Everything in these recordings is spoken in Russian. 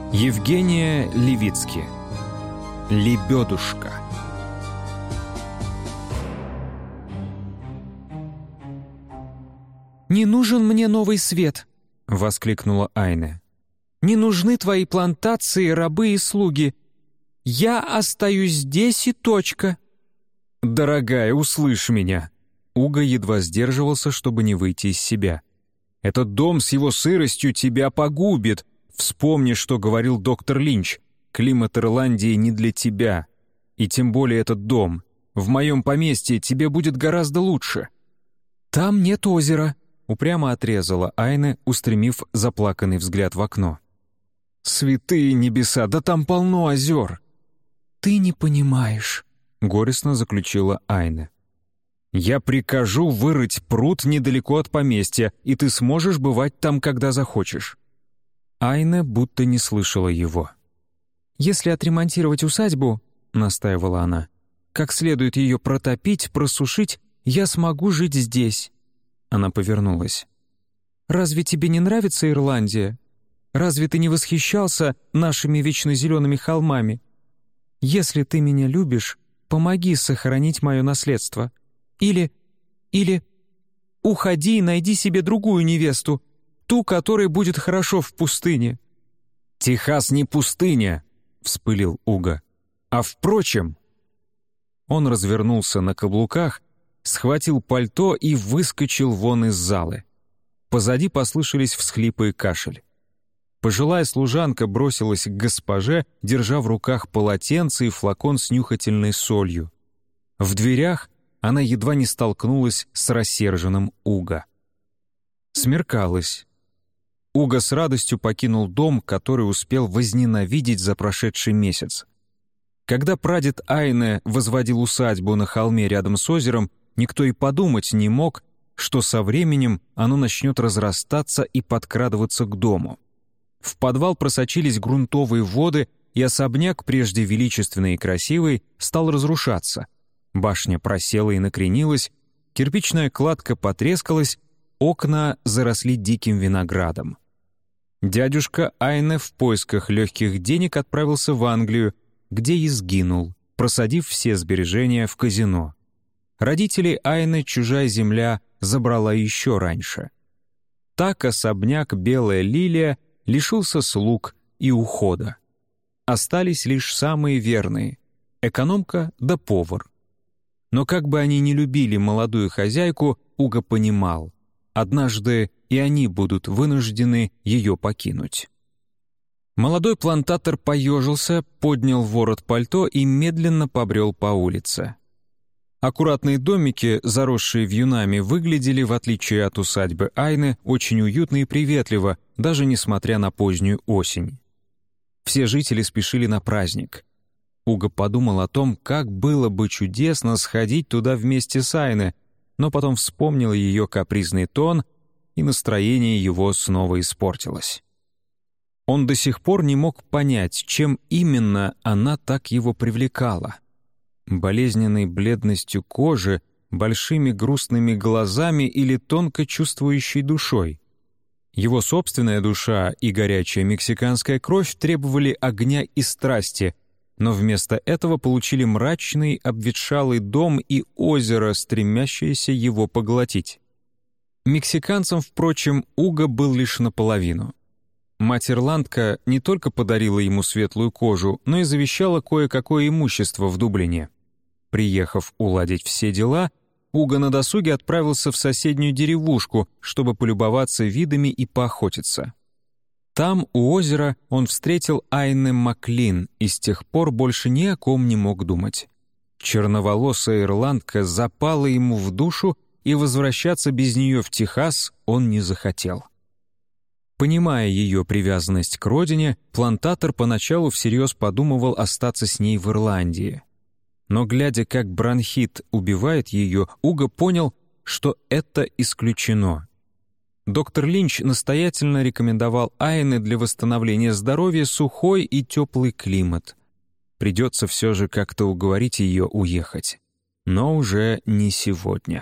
Евгения Левицки. «Лебедушка». «Не нужен мне новый свет!» — воскликнула Айне. «Не нужны твои плантации, рабы и слуги. Я остаюсь здесь и точка». «Дорогая, услышь меня!» Уго едва сдерживался, чтобы не выйти из себя. «Этот дом с его сыростью тебя погубит. Вспомни, что говорил доктор Линч. Климат Ирландии не для тебя. И тем более этот дом. В моем поместье тебе будет гораздо лучше». «Там нет озера», — упрямо отрезала Айне, устремив заплаканный взгляд в окно. «Святые небеса, да там полно озер!» «Ты не понимаешь», — горестно заключила Айне. «Я прикажу вырыть пруд недалеко от поместья, и ты сможешь бывать там, когда захочешь». Айне будто не слышала его. «Если отремонтировать усадьбу, — настаивала она, — как следует ее протопить, просушить, я смогу жить здесь». Она повернулась. «Разве тебе не нравится Ирландия? Разве ты не восхищался нашими вечно зелеными холмами? Если ты меня любишь, помоги сохранить мое наследство. Или уходи и найди себе другую невесту, ту, которой будет хорошо в пустыне». «Техас не пустыня», — вспылил Уго. «А впрочем...» Он развернулся на каблуках, схватил пальто и выскочил вон из залы. Позади послышались всхлипы и кашель. Пожилая служанка бросилась к госпоже, держа в руках полотенце и флакон с нюхательной солью. В дверях она едва не столкнулась с рассерженным Уго. Смеркалось. Уго с радостью покинул дом, который успел возненавидеть за прошедший месяц. Когда прадед Айне возводил усадьбу на холме рядом с озером, никто и подумать не мог, что со временем оно начнет разрастаться и подкрадываться к дому. В подвал просочились грунтовые воды, и особняк, прежде величественный и красивый, стал разрушаться. Башня просела и накренилась, кирпичная кладка потрескалась, окна заросли диким виноградом. Дядюшка Айне в поисках легких денег отправился в Англию, где и сгинул, просадив все сбережения в казино. Родителей Айне чужая земля забрала еще раньше. Так особняк «Белая лилия» лишился слуг и ухода. Остались лишь самые верные — экономка да повар. Но как бы они ни любили молодую хозяйку, Уго понимал, однажды и они будут вынуждены ее покинуть. Молодой плантатор поежился, поднял ворот пальто и медленно побрел по улице. Аккуратные домики, заросшие вьюнами, выглядели, в отличие от усадьбы Айны, очень уютно и приветливо, даже несмотря на позднюю осень. Все жители спешили на праздник. Уго подумал о том, как было бы чудесно сходить туда вместе с Айне, но потом вспомнил ее капризный тон, и настроение его снова испортилось. Он до сих пор не мог понять, чем именно она так его привлекала. Болезненной бледностью кожи, большими грустными глазами или тонко чувствующей душой. Его собственная душа и горячая мексиканская кровь требовали огня и страсти, но вместо этого получили мрачный, обветшалый дом и озеро, стремящееся его поглотить. Мексиканцем, впрочем, Уго был лишь наполовину. Мать-ирландка не только подарила ему светлую кожу, но и завещала кое-какое имущество в Дублине. Приехав уладить все дела, Уго на досуге отправился в соседнюю деревушку, чтобы полюбоваться видами и поохотиться. Там, у озера, он встретил Айне Маклин и с тех пор больше ни о ком не мог думать. Черноволосая ирландка запала ему в душу, и возвращаться без нее в Техас он не захотел. Понимая ее привязанность к родине, плантатор поначалу всерьез подумывал остаться с ней в Ирландии. Но, глядя, как бронхит убивает ее, Уго понял, что это исключено. Доктор Линч настоятельно рекомендовал Айне для восстановления здоровья сухой и теплый климат. Придется все же как-то уговорить ее уехать. Но уже не сегодня.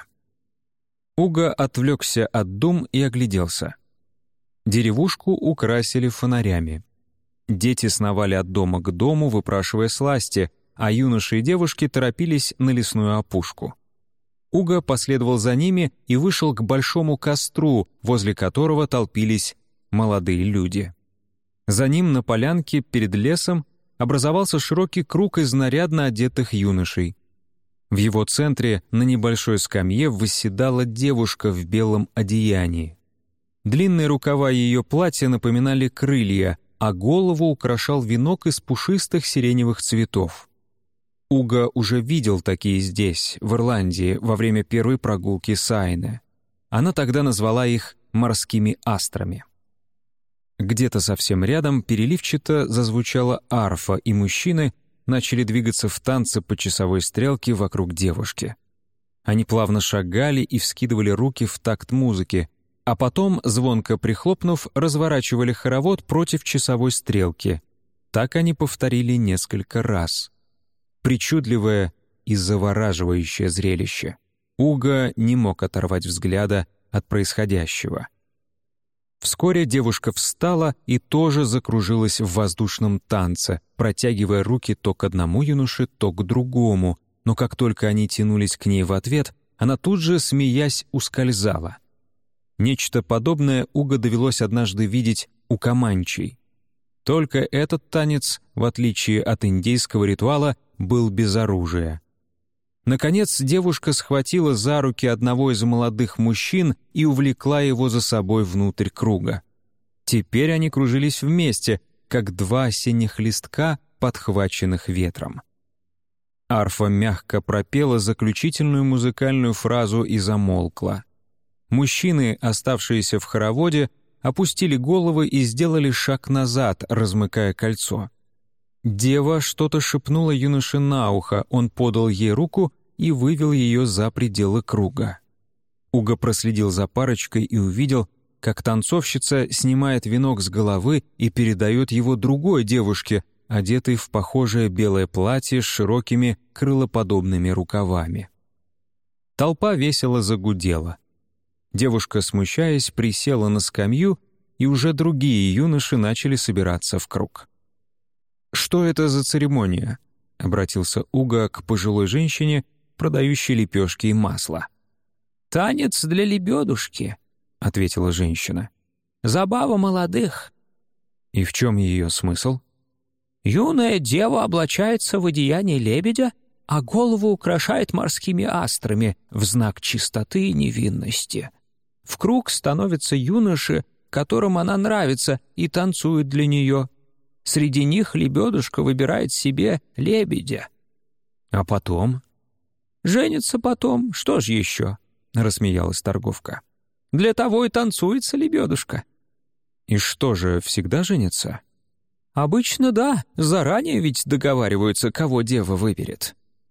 Уго отвлекся от дум и огляделся. Деревушку украсили фонарями. Дети сновали от дома к дому, выпрашивая сласти, а юноши и девушки торопились на лесную опушку. Уго последовал за ними и вышел к большому костру, возле которого толпились молодые люди. За ним на полянке перед лесом образовался широкий круг из нарядно одетых юношей. В его центре на небольшой скамье восседала девушка в белом одеянии. Длинные рукава ее платья напоминали крылья, а голову украшал венок из пушистых сиреневых цветов. Уго уже видел такие здесь, в Ирландии, во время первой прогулки с Айне. Она тогда назвала их «морскими астрами». Где-то совсем рядом переливчато зазвучала арфа, и мужчины начали двигаться в танце по часовой стрелке вокруг девушки. Они плавно шагали и вскидывали руки в такт музыки, а потом, звонко прихлопнув, разворачивали хоровод против часовой стрелки. Так они повторили несколько раз. Причудливое и завораживающее зрелище. Уго не мог оторвать взгляда от происходящего. Вскоре девушка встала и тоже закружилась в воздушном танце, протягивая руки то к одному юноше, то к другому, но как только они тянулись к ней в ответ, она тут же, смеясь, ускользала. Нечто подобное Уго довелось однажды видеть у команчей. Только этот танец, в отличие от индейского ритуала, был без оружия. Наконец девушка схватила за руки одного из молодых мужчин и увлекла его за собой внутрь круга. Теперь они кружились вместе, как два осенних листка, подхваченных ветром. Арфа мягко пропела заключительную музыкальную фразу и замолкла. Мужчины, оставшиеся в хороводе, опустили головы и сделали шаг назад, размыкая кольцо. Дева что-то шепнула юноше на ухо, он подал ей руку и вывел ее за пределы круга. Уго проследил за парочкой и увидел, как танцовщица снимает венок с головы и передает его другой девушке, одетой в похожее белое платье с широкими крылоподобными рукавами. Толпа весело загудела. Девушка, смущаясь, присела на скамью, и уже другие юноши начали собираться в круг. «Что это за церемония?» — обратился Уго к пожилой женщине, продающей лепешки и масло. «Танец для лебедушки», — ответила женщина. «Забава молодых». «И в чем ее смысл?» «Юная дева облачается в одеяние лебедя, а голову украшает морскими астрами в знак чистоты и невинности. В круг становятся юноши, которым она нравится, и танцуют для нее. Среди них лебедушка выбирает себе лебедя». «А потом?» «Женится потом, что ж еще?» — рассмеялась торговка. «Для того и танцуется лебедушка». «И что же, всегда женится?» «Обычно да, заранее ведь договариваются, кого дева выберет».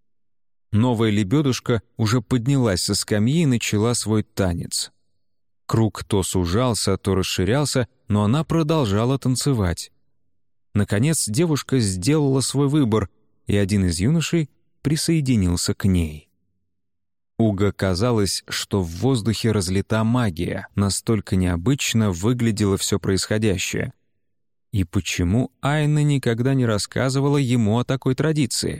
Новая лебедушка уже поднялась со скамьи и начала свой танец. Круг то сужался, то расширялся, но она продолжала танцевать. Наконец девушка сделала свой выбор, и один из юношей присоединился к ней. Уго казалось, что в воздухе разлита магия, настолько необычно выглядело все происходящее. И почему Айна никогда не рассказывала ему о такой традиции?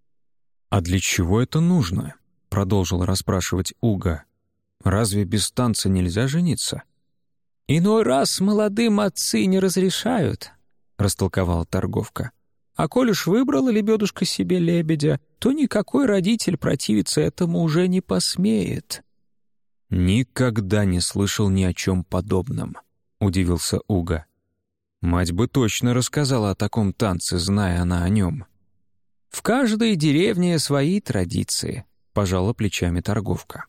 «А для чего это нужно?» — продолжил расспрашивать Уго. «Разве без танца нельзя жениться?» «Иной раз молодым отцы не разрешают», — растолковала торговка. «А коль уж выбрала лебедушка себе лебедя, то никакой родитель противиться этому уже не посмеет». «Никогда не слышал ни о чем подобном», — удивился Уго. «Мать бы точно рассказала о таком танце, зная она о нем». «В каждой деревне свои традиции», — пожала плечами торговка.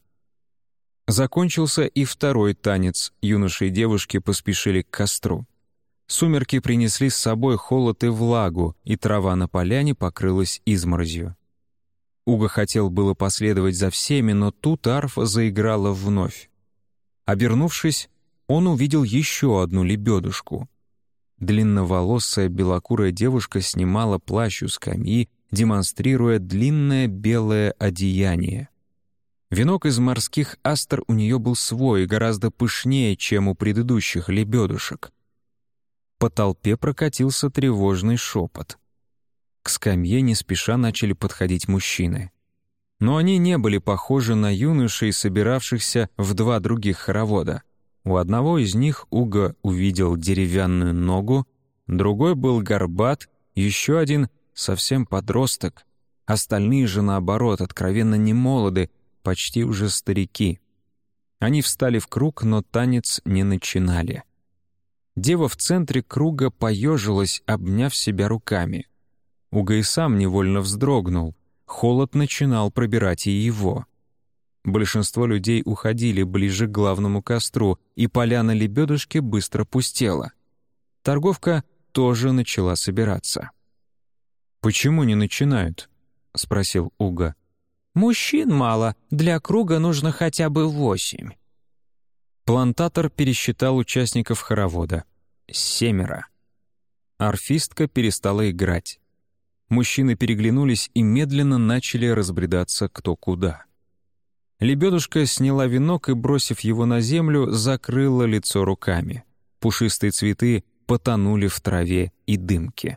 Закончился и второй танец, юноши и девушки поспешили к костру. Сумерки принесли с собой холод и влагу, и трава на поляне покрылась изморозью. Уго хотел было последовать за всеми, но тут арфа заиграла вновь. Обернувшись, он увидел еще одну лебедушку. Длинноволосая белокурая девушка снимала плащ у скамьи, демонстрируя длинное белое одеяние. Венок из морских астр у нее был свой, гораздо пышнее, чем у предыдущих лебедушек. по толпе прокатился тревожный шепот. К скамье не спеша начали подходить мужчины. Но они не были похожи на юношей, собиравшихся в 2 других хоровода. У одного из них Уго увидел деревянную ногу, другой был горбат, еще один — совсем подросток. Остальные же, наоборот, откровенно немолоды, почти уже старики. Они встали в круг, но танец не начинали. Дева в центре круга поежилась, обняв себя руками. Уго и сам невольно вздрогнул. Холод начинал пробирать и его. Большинство людей уходили ближе к главному костру, и поляна лебедушки быстро пустела. Торговка тоже начала собираться. «Почему не начинают?» — спросил Уго. «Мужчин мало, для круга нужно хотя бы 8». Плантатор пересчитал участников хоровода. 7. Арфистка перестала играть. Мужчины переглянулись и медленно начали разбредаться кто куда. Лебедушка сняла венок и, бросив его на землю, закрыла лицо руками. Пушистые цветы потонули в траве и дымке.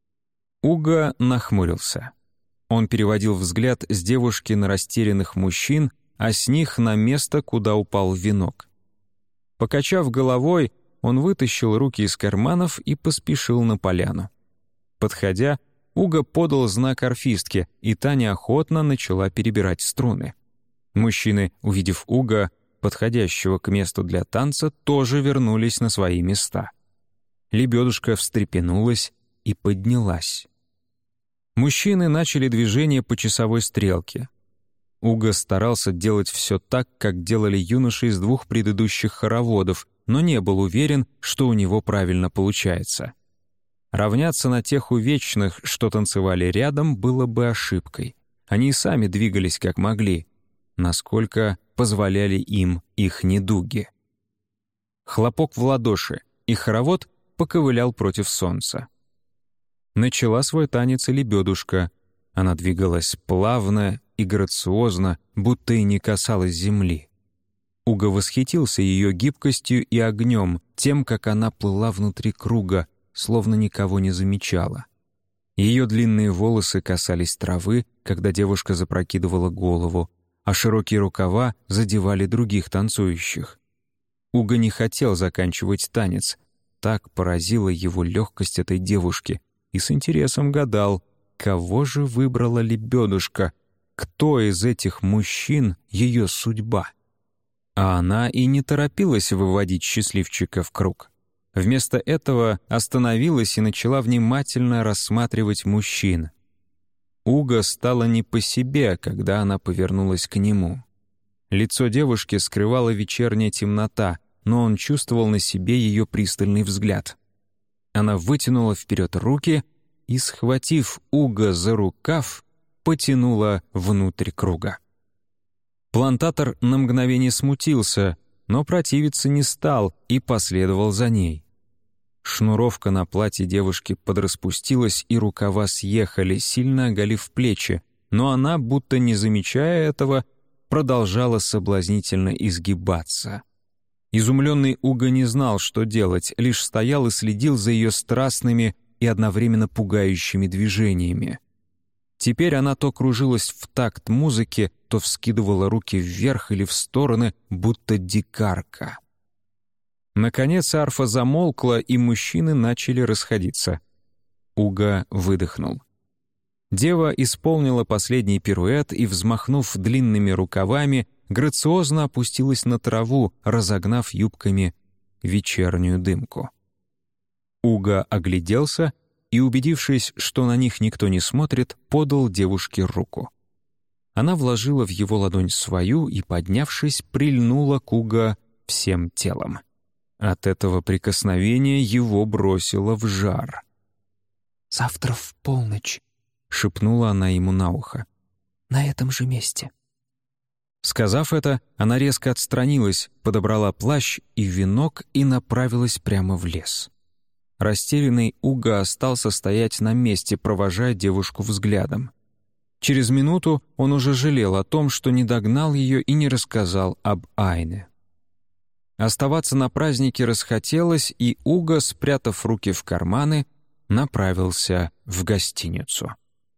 Уго нахмурился. Он переводил взгляд с девушки на растерянных мужчин, а с них на место, куда упал венок. Покачав головой, он вытащил руки из карманов и поспешил на поляну. Подходя, Уго подал знак арфистке, и та неохотно начала перебирать струны. Мужчины, увидев Уго, подходящего к месту для танца, тоже вернулись на свои места. Лебедушка встрепенулась и поднялась. Мужчины начали движение по часовой стрелке. Уго старался делать все так, как делали юноши из 2 предыдущих хороводов, но не был уверен, что у него правильно получается. Равняться на тех увечных, что танцевали рядом, было бы ошибкой. Они и сами двигались как могли, насколько позволяли им их недуги. Хлопок в ладоши, и хоровод поковылял против солнца. Начала свой танец и лебедушка. Она двигалась плавно и грациозно, будто и не касалась земли. Уго восхитился ее гибкостью и огнем, тем, как она плыла внутри круга, словно никого не замечала. Ее длинные волосы касались травы, когда девушка запрокидывала голову, а широкие рукава задевали других танцующих. Уго не хотел заканчивать танец. Так поразила его легкость этой девушки, и с интересом гадал, кого же выбрала лебедушка, кто из этих мужчин ее судьба. А она и не торопилась выводить счастливчика в круг. Вместо этого остановилась и начала внимательно рассматривать мужчин. Уго стало не по себе, когда она повернулась к нему. Лицо девушки скрывала вечерняя темнота, но он чувствовал на себе ее пристальный взгляд. Она вытянула вперед руки и, схватив Уго за рукав, потянула внутрь круга. Плантатор на мгновение смутился, но противиться не стал и последовал за ней. Шнуровка на платье девушки подраспустилась, и рукава съехали, сильно оголив плечи, но она, будто не замечая этого, продолжала соблазнительно изгибаться. Изумленный Уго не знал, что делать, лишь стоял и следил за ее страстными и одновременно пугающими движениями. Теперь она то кружилась в такт музыки, то вскидывала руки вверх или в стороны, будто дикарка. Наконец арфа замолкла, и мужчины начали расходиться. Уго выдохнул. Дева исполнила последний пируэт и, взмахнув длинными рукавами, грациозно опустилась на траву, разогнав юбками вечернюю дымку. Уго огляделся и, убедившись, что на них никто не смотрит, подал девушке руку. Она вложила в его ладонь свою и, поднявшись, прильнула к Уго всем телом. От этого прикосновения его бросило в жар. «Завтра в полночь», — шепнула она ему на ухо. «На этом же месте». Сказав это, она резко отстранилась, подобрала плащ и венок и направилась прямо в лес. Растерянный Уго остался стоять на месте, провожая девушку взглядом. Через минуту он уже жалел о том, что не догнал ее и не рассказал об Айне. Оставаться на празднике расхотелось, и Уго, спрятав руки в карманы, направился в гостиницу.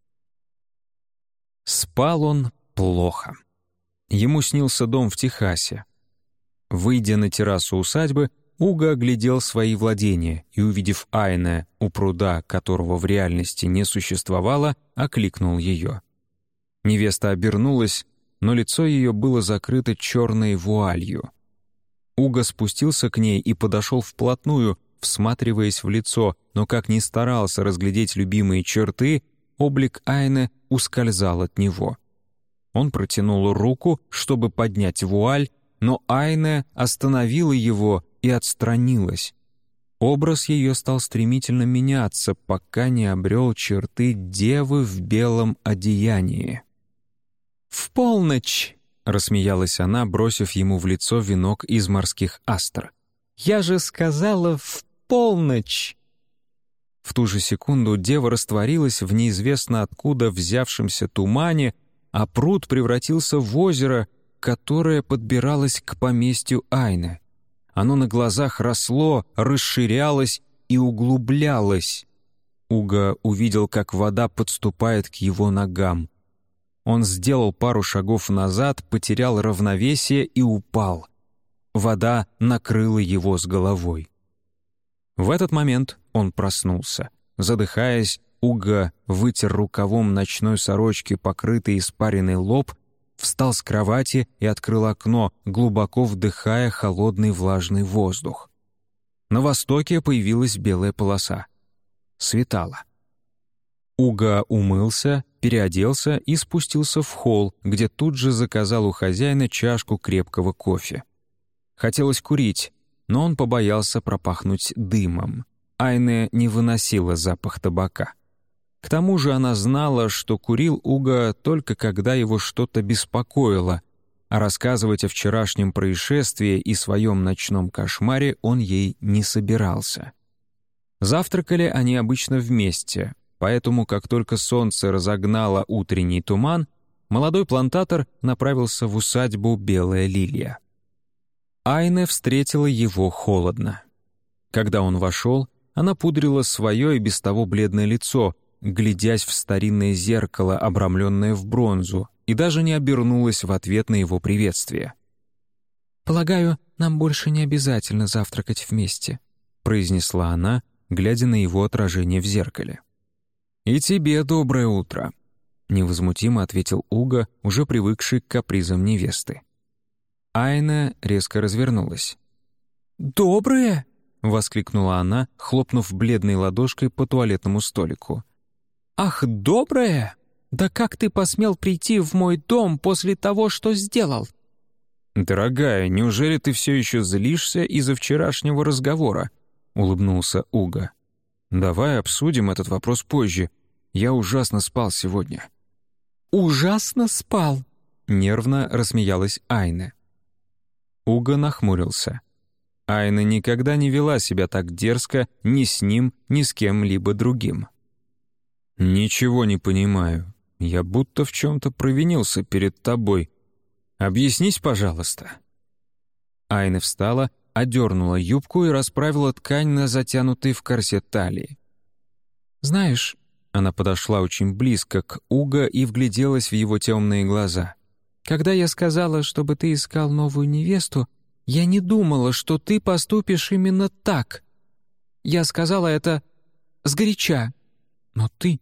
Спал он плохо. Ему снился дом в Техасе. Выйдя на террасу усадьбы, Уго оглядел свои владения и, увидев Айне у пруда, которого в реальности не существовало, окликнул ее. Невеста обернулась, но лицо ее было закрыто черной вуалью. Уго спустился к ней и подошел вплотную, всматриваясь в лицо, но как ни старался разглядеть любимые черты, облик Айне ускользал от него. Он протянул руку, чтобы поднять вуаль, но Айне остановила его и отстранилась. Образ ее стал стремительно меняться, пока не обрел черты девы в белом одеянии. «В полночь!» — рассмеялась она, бросив ему в лицо венок из морских астр. «Я же сказала, в полночь!» В ту же секунду дева растворилась в неизвестно откуда взявшемся тумане, а пруд превратился в озеро, которое подбиралось к поместью Айне. Оно на глазах росло, расширялось и углублялось. Уго увидел, как вода подступает к его ногам. Он сделал пару шагов назад, потерял равновесие и упал. Вода накрыла его с головой. В этот момент он проснулся. Задыхаясь, Уго вытер рукавом ночной сорочки покрытый испаренный лоб, встал с кровати и открыл окно, глубоко вдыхая холодный влажный воздух. На востоке появилась белая полоса. Светало. Уго умылся, переоделся и спустился в холл, где тут же заказал у хозяина чашку крепкого кофе. Хотелось курить, но он побоялся пропахнуть дымом. Айне не выносила запах табака. К тому же она знала, что курил Уго только когда его что-то беспокоило, а рассказывать о вчерашнем происшествии и своем ночном кошмаре он ей не собирался. Завтракали они обычно вместе, поэтому, как только солнце разогнало утренний туман, молодой плантатор направился в усадьбу «Белая лилия». Айне встретила его холодно. Когда он вошел, она пудрила свое и без того бледное лицо, глядясь в старинное зеркало, обрамленное в бронзу, и даже не обернулась в ответ на его приветствие. «Полагаю, нам больше не обязательно завтракать вместе», произнесла она, глядя на его отражение в зеркале. «И тебе доброе утро», — невозмутимо ответил Уго, уже привыкший к капризам невесты. Айна резко развернулась. «Доброе?» — воскликнула она, хлопнув бледной ладошкой по туалетному столику. «Ах, доброе? Да как ты посмел прийти в мой дом после того, что сделал?» «Дорогая, неужели ты все еще злишься из-за вчерашнего разговора?» — улыбнулся Уго. «Давай обсудим этот вопрос позже. Я ужасно спал сегодня». «Ужасно спал?» — нервно рассмеялась Айна. Уго нахмурился. Айна никогда не вела себя так дерзко ни с ним, ни с кем-либо другим. «Ничего не понимаю. Я будто в чем-то провинился перед тобой. Объяснись, пожалуйста». Айна встала, одернула юбку и расправила ткань на затянутой в корсет талии. «Знаешь...» — она подошла очень близко к Уго и вгляделась в его темные глаза. «Когда я сказала, чтобы ты искал новую невесту, я не думала, что ты поступишь именно так. Я сказала это сгоряча. Но ты...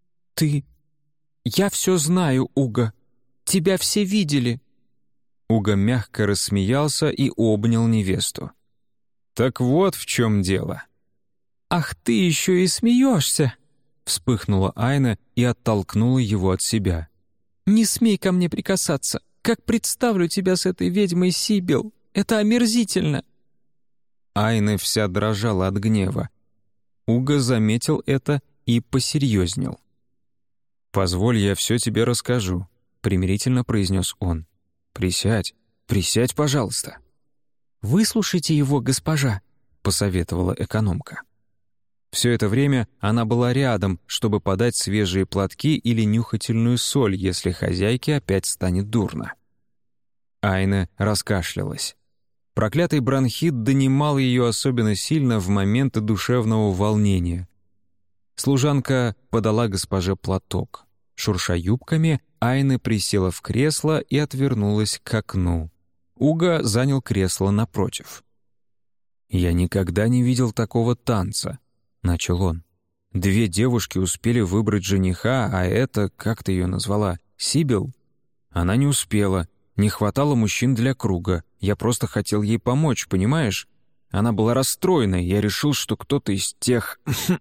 Я все знаю, Уго. Тебя все видели». Уго мягко рассмеялся и обнял невесту. «Так вот в чем дело». «Ах, ты еще и смеешься!» Вспыхнула Айна и оттолкнула его от себя. «Не смей ко мне прикасаться. Как представлю тебя с этой ведьмой Сибил. Это омерзительно!» Айна вся дрожала от гнева. Уго заметил это и посерьезнел. «Позволь, я все тебе расскажу», — примирительно произнес он. «Присядь, пожалуйста». «Выслушайте его, госпожа», — посоветовала экономка. Все это время она была рядом, чтобы подать свежие платки или нюхательную соль, если хозяйке опять станет дурно. Айна раскашлялась. Проклятый бронхит донимал ее особенно сильно в моменты душевного волнения. Служанка подала госпоже платок. Шурша юбками, Айне присела в кресло и отвернулась к окну. Уга занял кресло напротив. «Я никогда не видел такого танца», — начал он. «2 девушки успели выбрать жениха, а это, как ты ее назвала, Сибил? Она не успела, не хватало мужчин для круга. Я просто хотел ей помочь, понимаешь? Она была расстроена, я решил, что кто-то из тех...»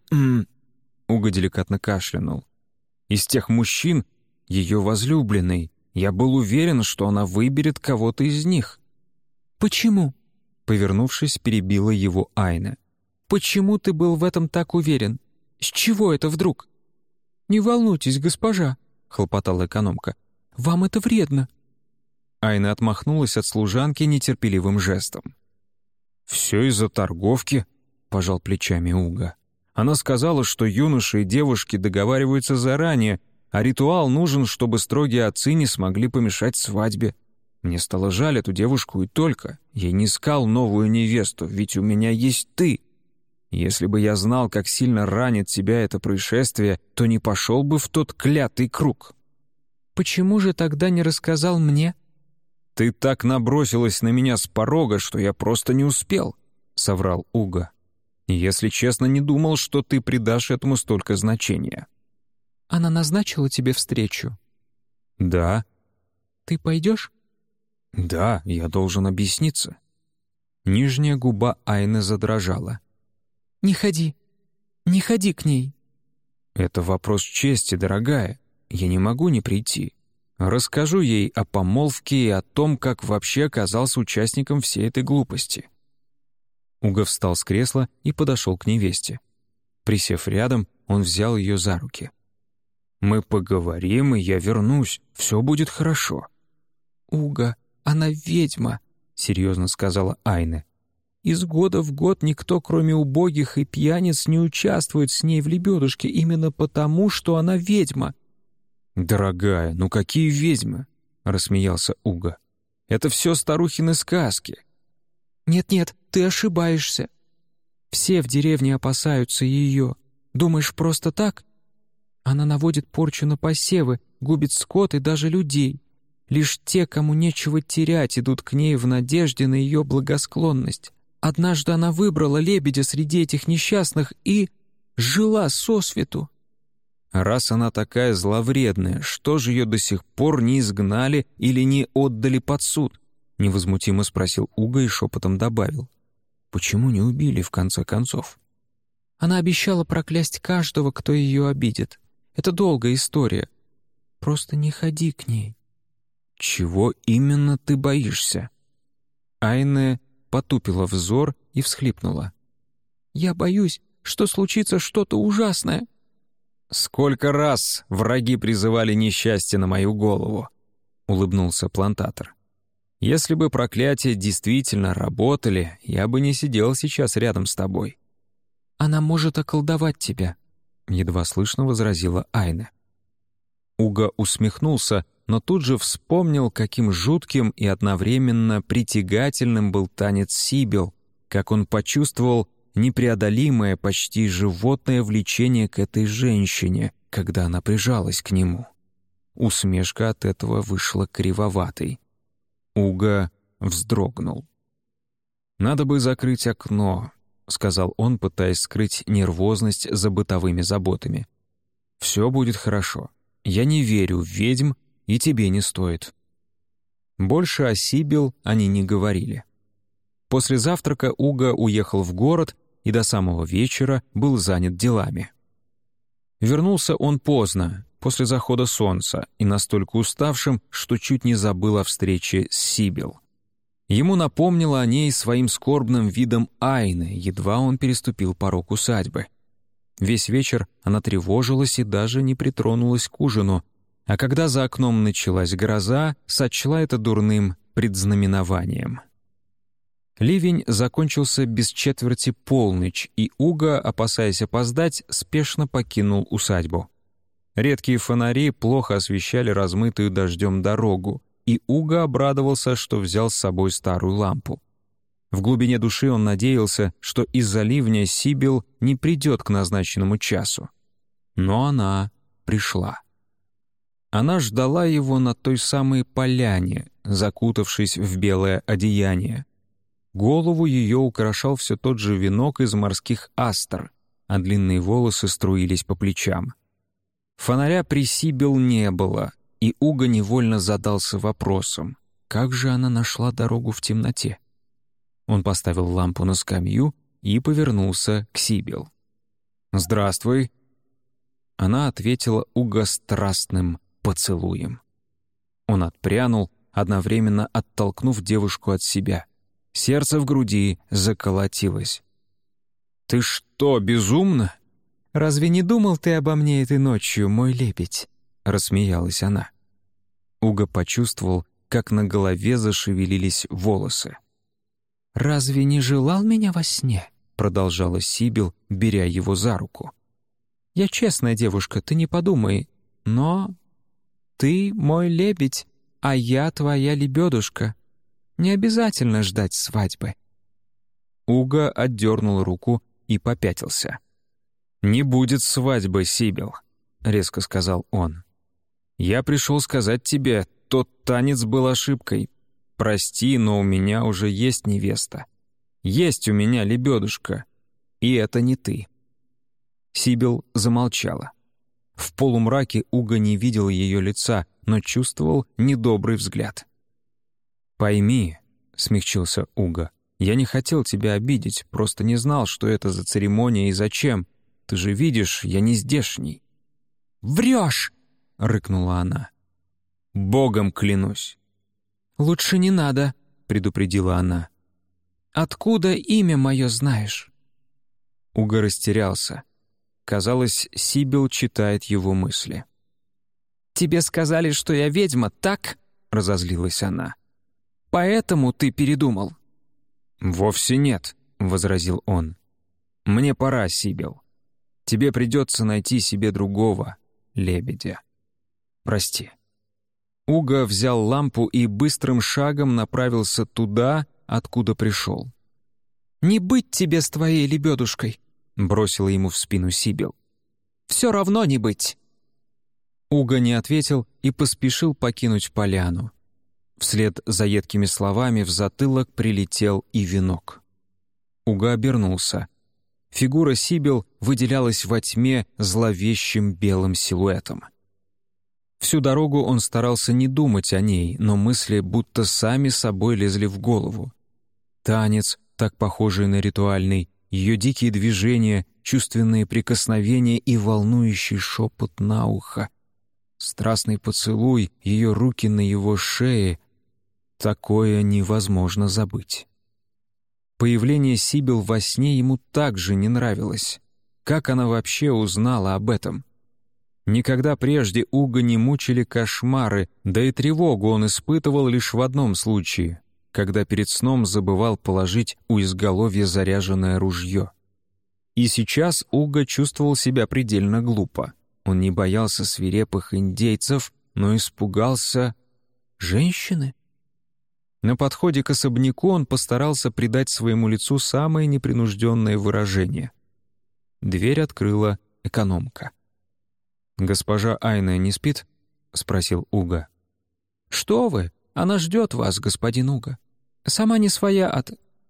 Уга деликатно кашлянул. «Из тех мужчин, ее возлюбленный. Я был уверен, что она выберет кого-то из них». «Почему?» Повернувшись, перебила его Айне. «Почему ты был в этом так уверен? С чего это вдруг?» «Не волнуйтесь, госпожа», — хлопотала экономка. «Вам это вредно». Айна отмахнулась от служанки нетерпеливым жестом. «Все из-за торговки», — пожал плечами Уга. «Она сказала, что юноши и девушки договариваются заранее, а ритуал нужен, чтобы строгие отцы не смогли помешать свадьбе. Мне стало жаль эту девушку и только. Я не искал новую невесту, ведь у меня есть ты. Если бы я знал, как сильно ранит тебя это происшествие, то не пошел бы в тот клятый круг». «Почему же тогда не рассказал мне?» «Ты так набросилась на меня с порога, что я просто не успел», — соврал Уга. «Если честно, не думал, что ты придашь этому столько значения». «Она назначила тебе встречу?» «Да». «Ты пойдешь?» «Да, я должен объясниться». Нижняя губа Айны задрожала. «Не ходи. Не ходи к ней». «Это вопрос чести, дорогая. Я не могу не прийти. Расскажу ей о помолвке и о том, как вообще оказался участником всей этой глупости». Уга встал с кресла и подошел к невесте. Присев рядом, он взял ее за руки. «Мы поговорим, и я вернусь. Все будет хорошо». «Уга, она ведьма», — серьезно сказала Айне. «Из года в год никто, кроме убогих и пьяниц, не участвует с ней в лебедушке именно потому, что она ведьма». «Дорогая, ну какие ведьмы?» — рассмеялся Уга. «Это все старухины сказки». «Нет-нет, ты ошибаешься. Все в деревне опасаются ее. Думаешь, просто так? Она наводит порчу на посевы, губит скот и даже людей. Лишь те, кому нечего терять, идут к ней в надежде на ее благосклонность. Однажды она выбрала лебедя среди этих несчастных и жила сосвету». «Раз она такая зловредная, что же ее до сих пор не изгнали или не отдали под суд?» — невозмутимо спросил Уга и шепотом добавил. «Почему не убили, в конце концов?» «Она обещала проклясть каждого, кто ее обидит. Это долгая история. Просто не ходи к ней». «Чего именно ты боишься?» Айне потупила взор и всхлипнула. «Я боюсь, что случится что-то ужасное». «Сколько раз враги призывали несчастье на мою голову!» — улыбнулся плантатор. «Если бы проклятия действительно работали, я бы не сидел сейчас рядом с тобой». «Она может околдовать тебя», — едва слышно возразила Айне. Уга усмехнулся, но тут же вспомнил, каким жутким и одновременно притягательным был танец Сибил, как он почувствовал непреодолимое, почти животное влечение к этой женщине, когда она прижалась к нему. Усмешка от этого вышла кривоватой. Уга вздрогнул. «Надо бы закрыть окно», — сказал он, пытаясь скрыть нервозность за бытовыми заботами. «Все будет хорошо. Я не верю в ведьм, и тебе не стоит». Больше о Сибил они не говорили. После завтрака Уга уехал в город и до самого вечера был занят делами. Вернулся он поздно, после захода солнца, и настолько уставшим, что чуть не забыл о встрече с Сибил. Ему напомнила о ней своим скорбным видом Айны, едва он переступил порог усадьбы. Весь вечер она тревожилась и даже не притронулась к ужину, а когда за окном началась гроза, сочла это дурным предзнаменованием. Ливень закончился без четверти полночь, и Уга, опасаясь опоздать, спешно покинул усадьбу. Редкие фонари плохо освещали размытую дождем дорогу, и Уга обрадовался, что взял с собой старую лампу. В глубине души он надеялся, что из-за ливня Сибил не придет к назначенному часу. Но она пришла. Она ждала его на той самой поляне, закутавшись в белое одеяние. Голову ее украшал все тот же венок из морских астр, а длинные волосы струились по плечам. Фонаря при Сибил не было, и Уго невольно задался вопросом, как же она нашла дорогу в темноте? Он поставил лампу на скамью и повернулся к Сибил. «Здравствуй». Она ответила Уго страстным поцелуем. Он отпрянул, одновременно оттолкнув девушку от себя. Сердце в груди заколотилось. «Ты что, безумна?» «Разве не думал ты обо мне этой ночью, мой лебедь?» — рассмеялась она. Уго почувствовал, как на голове зашевелились волосы. «Разве не желал меня во сне?» — продолжала Сибил, беря его за руку. «Я честная девушка, ты не подумай, но ты мой лебедь, а я твоя лебедушка. Не обязательно ждать свадьбы». Уго отдернул руку и попятился. «Не будет свадьбы, Сибил», — резко сказал он. «Я пришел сказать тебе, тот танец был ошибкой. Прости, но у меня уже есть невеста. Есть у меня лебедушка, и это не ты». Сибил замолчала. В полумраке Уго не видел ее лица, но чувствовал недобрый взгляд. «Пойми», — смягчился Уго, — «я не хотел тебя обидеть, просто не знал, что это за церемония и зачем. Ты же видишь, я не здешний». «Врешь!» — рыкнула она. «Богом клянусь». «Лучше не надо», — предупредила она. «Откуда имя мое знаешь?» Уго растерялся. Казалось, Сибил читает его мысли. «Тебе сказали, что я ведьма, так?» — разозлилась она. «Поэтому ты передумал?» «Вовсе нет», — возразил он. «Мне пора, Сибил. Тебе придется найти себе другого лебедя. Прости». Уго взял лампу и быстрым шагом направился туда, откуда пришел. «Не быть тебе с твоей лебедушкой», — бросила ему в спину Сибил. «Все равно не быть». Уго не ответил и поспешил покинуть поляну. Вслед за едкими словами в затылок прилетел и венок. Уго обернулся. Фигура Сибил выделялась во тьме зловещим белым силуэтом. Всю дорогу он старался не думать о ней, но мысли будто сами собой лезли в голову. Танец, так похожий на ритуальный, ее дикие движения, чувственные прикосновения и волнующий шепот на ухо. Страстный поцелуй, ее руки на его шее — такое невозможно забыть. Появление Сибил во сне ему также не нравилось. Как она вообще узнала об этом? Никогда прежде Уго не мучили кошмары, да и тревогу он испытывал лишь в одном случае, когда перед сном забывал положить у изголовья заряженное ружье. И сейчас Уго чувствовал себя предельно глупо. Он не боялся свирепых индейцев, но испугался женщины. На подходе к особняку он постарался придать своему лицу самое непринужденное выражение. Дверь открыла экономка. «Госпожа Айна не спит?» — спросил Уго. «Что вы? Она ждет вас, господин Уго. Сама не своя от...»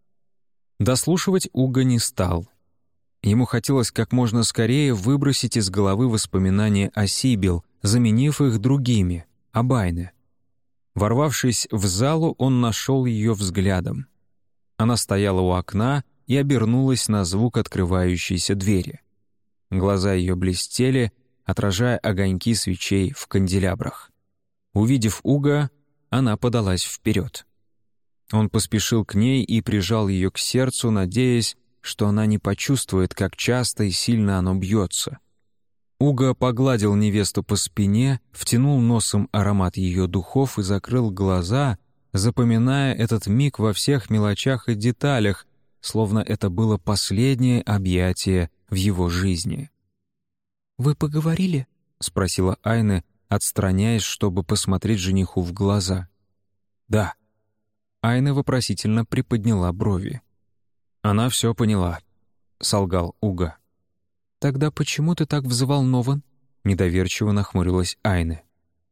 Дослушивать Уго не стал. Ему хотелось как можно скорее выбросить из головы воспоминания о Сибил, заменив их другими, об Айне. Ворвавшись в залу, он нашел ее взглядом. Она стояла у окна и обернулась на звук открывающейся двери. Глаза ее блестели, отражая огоньки свечей в канделябрах. Увидев Уго, она подалась вперед. Он поспешил к ней и прижал ее к сердцу, надеясь, что она не почувствует, как часто и сильно оно бьется. Уго погладил невесту по спине, втянул носом аромат ее духов и закрыл глаза, запоминая этот миг во всех мелочах и деталях, словно это было последнее объятие в его жизни. «Вы поговорили?» — спросила Айна, отстраняясь, чтобы посмотреть жениху в глаза. «Да». Айне вопросительно приподняла брови. «Она все поняла», — солгал Уга. «Тогда почему ты так взволнован?» — недоверчиво нахмурилась Айне.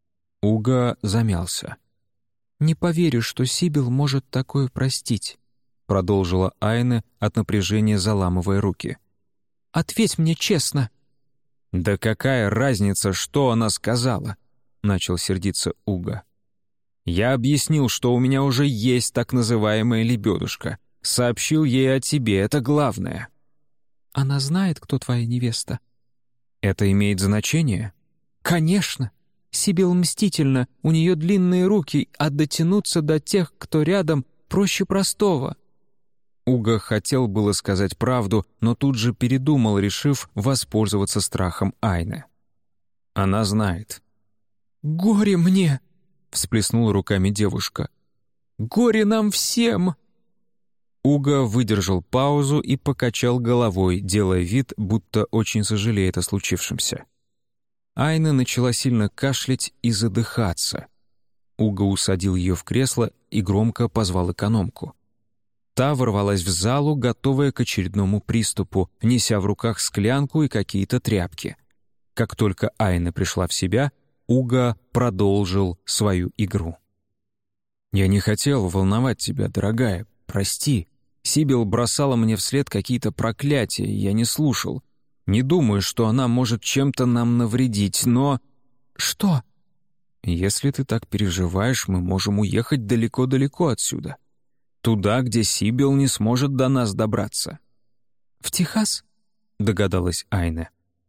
Уга замялся. «Не поверю, что Сибил может такое простить», — продолжила Айне от напряжения, заламывая руки. «Ответь мне честно». «Да какая разница, что она сказала?» — начал сердиться Уга. «Я объяснил, что у меня уже есть так называемая лебедушка. Сообщил ей о тебе, это главное». «Она знает, кто твоя невеста?» «Это имеет значение?» «Конечно. Сибил мстительна, у нее длинные руки, а дотянуться до тех, кто рядом, проще простого». Уга хотел было сказать правду, но тут же передумал, решив воспользоваться страхом Айне. «Она знает». «Горе мне!» — всплеснула руками девушка. «Горе нам всем!» Уга выдержал паузу и покачал головой, делая вид, будто очень сожалеет о случившемся. Айна начала сильно кашлять и задыхаться. Уга усадил ее в кресло и громко позвал экономку. Та ворвалась в залу, готовая к очередному приступу, неся в руках склянку и какие-то тряпки. Как только Айна пришла в себя, Уга продолжил свою игру. «Я не хотел волновать тебя, дорогая, прости. Сибил бросала мне вслед какие-то проклятия, я не слушал. Не думаю, что она может чем-то нам навредить, но...» «Что?» «Если ты так переживаешь, мы можем уехать далеко-далеко отсюда. Туда, где Сибил не сможет до нас добраться». «В Техас?» — догадалась Айна.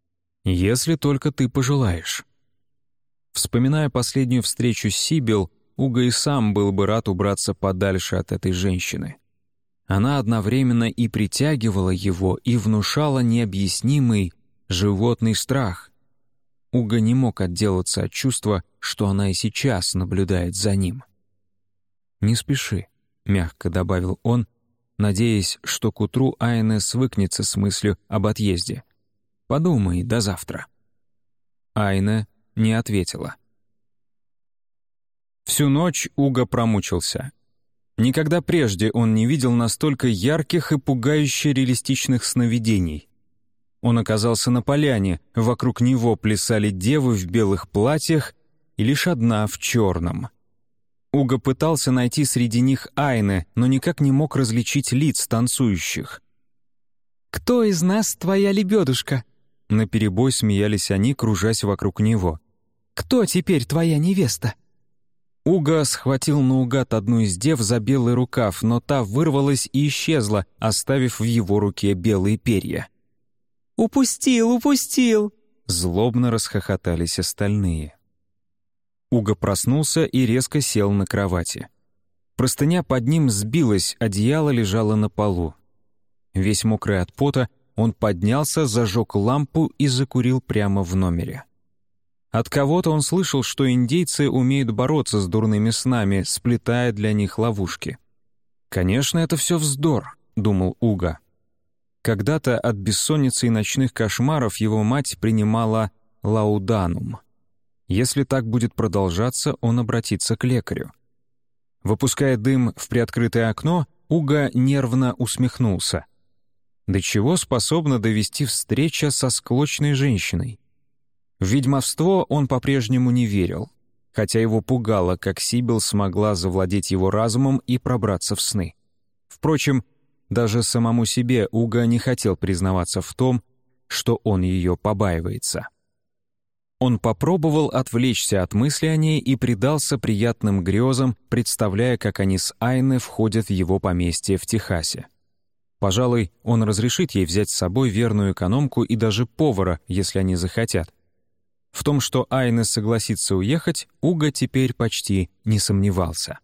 «Если только ты пожелаешь». Вспоминая последнюю встречу с Сибил, Уга и сам был бы рад убраться подальше от этой женщины. Она одновременно и притягивала его, и внушала необъяснимый животный страх. Уга не мог отделаться от чувства, что она и сейчас наблюдает за ним. «Не спеши», — мягко добавил он, надеясь, что к утру Айне свыкнется с мыслью об отъезде. «Подумай до завтра». Айне не ответила. Всю ночь Уга промучился. Никогда прежде он не видел настолько ярких и пугающе реалистичных сновидений. Он оказался на поляне, вокруг него плясали девы в белых платьях и лишь одна в черном. Уга пытался найти среди них Айне, но никак не мог различить лиц танцующих. «Кто из нас твоя лебедушка?» Наперебой смеялись они, кружась вокруг него. «Кто теперь твоя невеста?» Уга схватил наугад одну из дев за белый рукав, но та вырвалась и исчезла, оставив в его руке белые перья. «Упустил, упустил!» Злобно расхохотались остальные. Уга проснулся и резко сел на кровати. Простыня под ним сбилась, одеяло лежало на полу. Весь мокрый от пота, он поднялся, зажег лампу и закурил прямо в номере. От кого-то он слышал, что индейцы умеют бороться с дурными снами, сплетая для них ловушки. «Конечно, это все вздор», — думал Уга. Когда-то от бессонницы и ночных кошмаров его мать принимала лауданум. Если так будет продолжаться, он обратится к лекарю. Выпуская дым в приоткрытое окно, Уга нервно усмехнулся. До чего способна довести встреча со склочной женщиной? В ведьмовство он по-прежнему не верил, хотя его пугало, как Сибил смогла завладеть его разумом и пробраться в сны. Впрочем, даже самому себе Уга не хотел признаваться в том, что он ее побаивается. Он попробовал отвлечься от мысли о ней и предался приятным грезам, представляя, как они с Айне входят в его поместье в Техасе. Пожалуй, он разрешит ей взять с собой верную экономку и даже повара, если они захотят. В том, что Айне согласится уехать, Уга теперь почти не сомневался.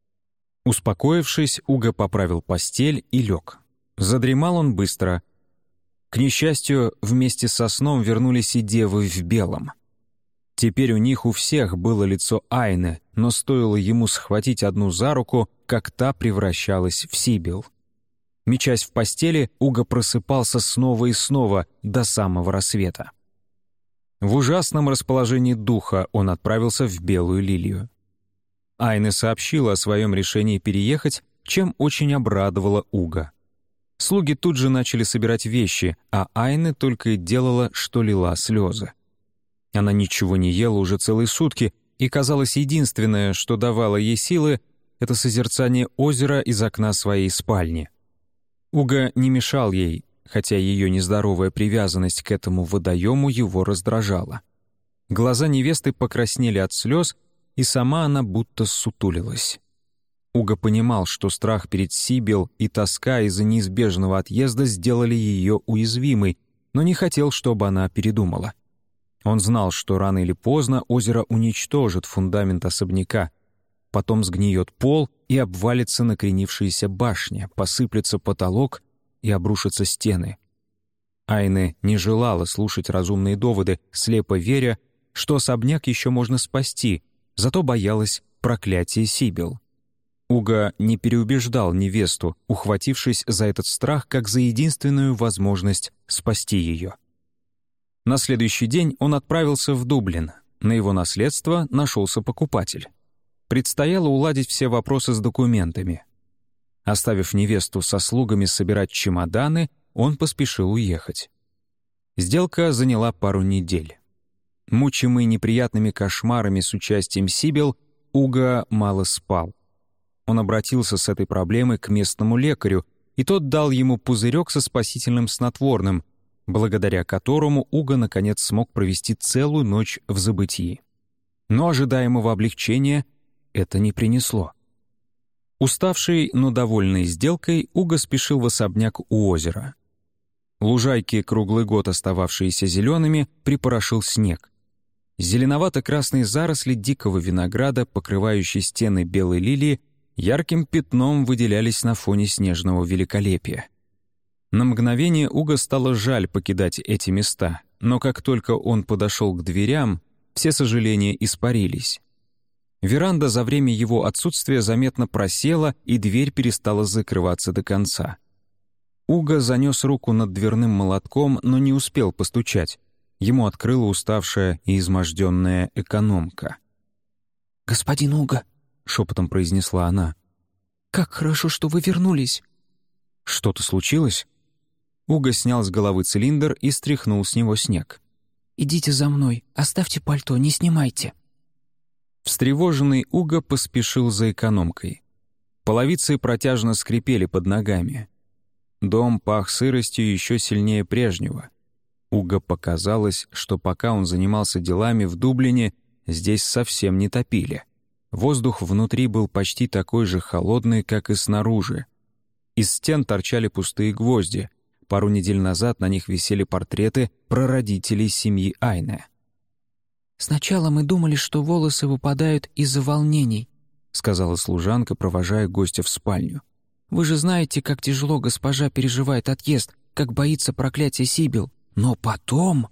Успокоившись, Уга поправил постель и лег. Задремал он быстро. К несчастью, вместе со сном вернулись и девы в белом. Теперь у них у всех было лицо Айне, но стоило ему схватить одну за руку, как та превращалась в Сибил. Мечась в постели, Уга просыпался снова и снова до самого рассвета. В ужасном расположении духа он отправился в Белую Лилию. Айне сообщила о своем решении переехать, чем очень обрадовала Уга. Слуги тут же начали собирать вещи, а Айне только и делала, что лила слезы. Она ничего не ела уже целые сутки, и, казалось, единственное, что давало ей силы, это созерцание озера из окна своей спальни. Уга не мешал ей, хотя ее нездоровая привязанность к этому водоему его раздражала. Глаза невесты покраснели от слез, и сама она будто ссутулилась. Уга понимал, что страх перед Сибил и тоска из-за неизбежного отъезда сделали ее уязвимой, но не хотел, чтобы она передумала. Он знал, что рано или поздно озеро уничтожит фундамент особняка, потом сгниет пол и обвалится накренившаяся башня, посыплется потолок и обрушатся стены. Айне не желала слушать разумные доводы, слепо веря, что особняк еще можно спасти, зато боялась проклятия Сибил. Уга не переубеждал невесту, ухватившись за этот страх как за единственную возможность спасти ее. На следующий день он отправился в Дублин. На его наследство нашелся покупатель. Предстояло уладить все вопросы с документами. Оставив невесту со слугами собирать чемоданы, он поспешил уехать. Сделка заняла пару недель. Мучимый неприятными кошмарами с участием Сибил, Уга мало спал. Он обратился с этой проблемой к местному лекарю, и тот дал ему пузырек со спасительным снотворным, благодаря которому Уга наконец смог провести целую ночь в забытии. Но ожидаемого облегчения это не принесло. Уставший, но довольный сделкой, Уга спешил в особняк у озера. Лужайки, круглый год остававшиеся зелеными, припорошил снег. Зеленовато-красные заросли дикого винограда, покрывающие стены белой лилии, ярким пятном выделялись на фоне снежного великолепия. На мгновение Уга стало жаль покидать эти места, но как только он подошел к дверям, все сожаления испарились. Веранда за время его отсутствия заметно просела, и дверь перестала закрываться до конца. Уга занес руку над дверным молотком, но не успел постучать. Ему открыла уставшая и изможденная экономка. «Господин Уга», — шепотом произнесла она, — «как хорошо, что вы вернулись». «Что-то случилось?» Уга снял с головы цилиндр и стряхнул с него снег. «Идите за мной, оставьте пальто, не снимайте». Встревоженный Уга поспешил за экономкой. Половицы протяжно скрипели под ногами. Дом пах сыростью еще сильнее прежнего. Уга показалось, что пока он занимался делами в Дублине, здесь совсем не топили. Воздух внутри был почти такой же холодный, как и снаружи. Из стен торчали пустые гвозди. Пару недель назад на них висели портреты прародителей семьи Айне. «Сначала мы думали, что волосы выпадают из-за волнений», — сказала служанка, провожая гостя в спальню. «Вы же знаете, как тяжело госпожа переживает отъезд, как боится проклятия Сибил. Но потом...»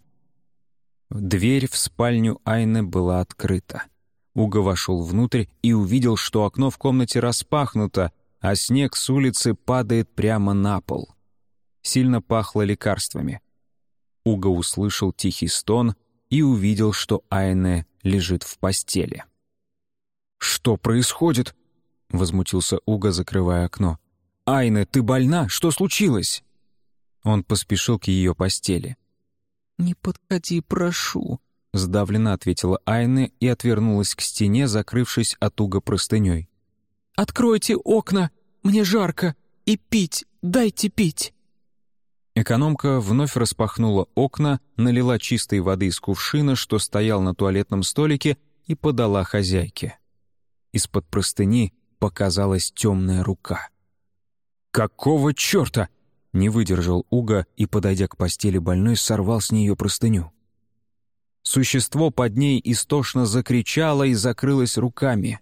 Дверь в спальню Айне была открыта. Уга вошел внутрь и увидел, что окно в комнате распахнуто, а снег с улицы падает прямо на пол. Сильно пахло лекарствами. Уга услышал тихий стон и увидел, что Айне лежит в постели. «Что происходит?» — возмутился Уга, закрывая окно. «Айне, ты больна? Что случилось?» Он поспешил к ее постели. «Не подходи, прошу», — сдавленно ответила Айне и отвернулась к стене, закрывшись от Уга простыней. «Откройте окна, мне жарко, и пить, дайте пить». Экономка вновь распахнула окна, налила чистой воды из кувшина, что стоял на туалетном столике, и подала хозяйке. Из-под простыни показалась темная рука. «Какого черта?» — не выдержал Уга и, подойдя к постели больной, сорвал с нее простыню. Существо под ней истошно закричало и закрылось руками.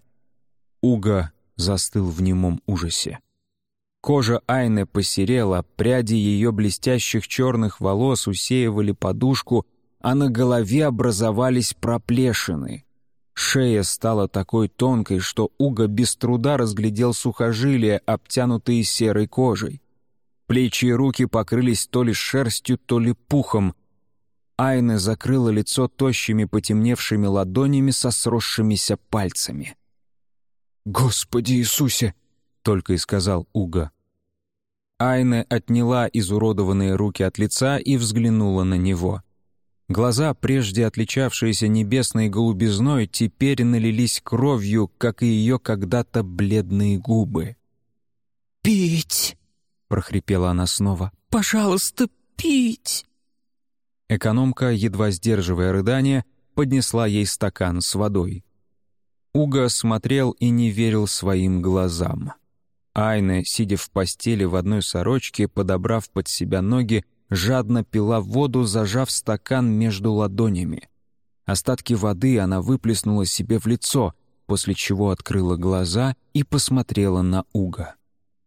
Уга застыл в немом ужасе. Кожа Айне посерела, пряди ее блестящих черных волос усеивали подушку, а на голове образовались проплешины. Шея стала такой тонкой, что Уга без труда разглядел сухожилия, обтянутые серой кожей. Плечи и руки покрылись то ли шерстью, то ли пухом. Айне закрыла лицо тощими потемневшими ладонями со сросшимися пальцами. «Господи Иисусе!» — только и сказал Уга. Айне отняла изуродованные руки от лица и взглянула на него. Глаза, прежде отличавшиеся небесной голубизной, теперь налились кровью, как и ее когда-то бледные губы. «Пить!» — прохрипела она снова. «Пожалуйста, пить!» Экономка, едва сдерживая рыдание, поднесла ей стакан с водой. Уга смотрел и не верил своим глазам. Айне, сидя в постели в одной сорочке, подобрав под себя ноги, жадно пила воду, зажав стакан между ладонями. Остатки воды она выплеснула себе в лицо, после чего открыла глаза и посмотрела на Уга.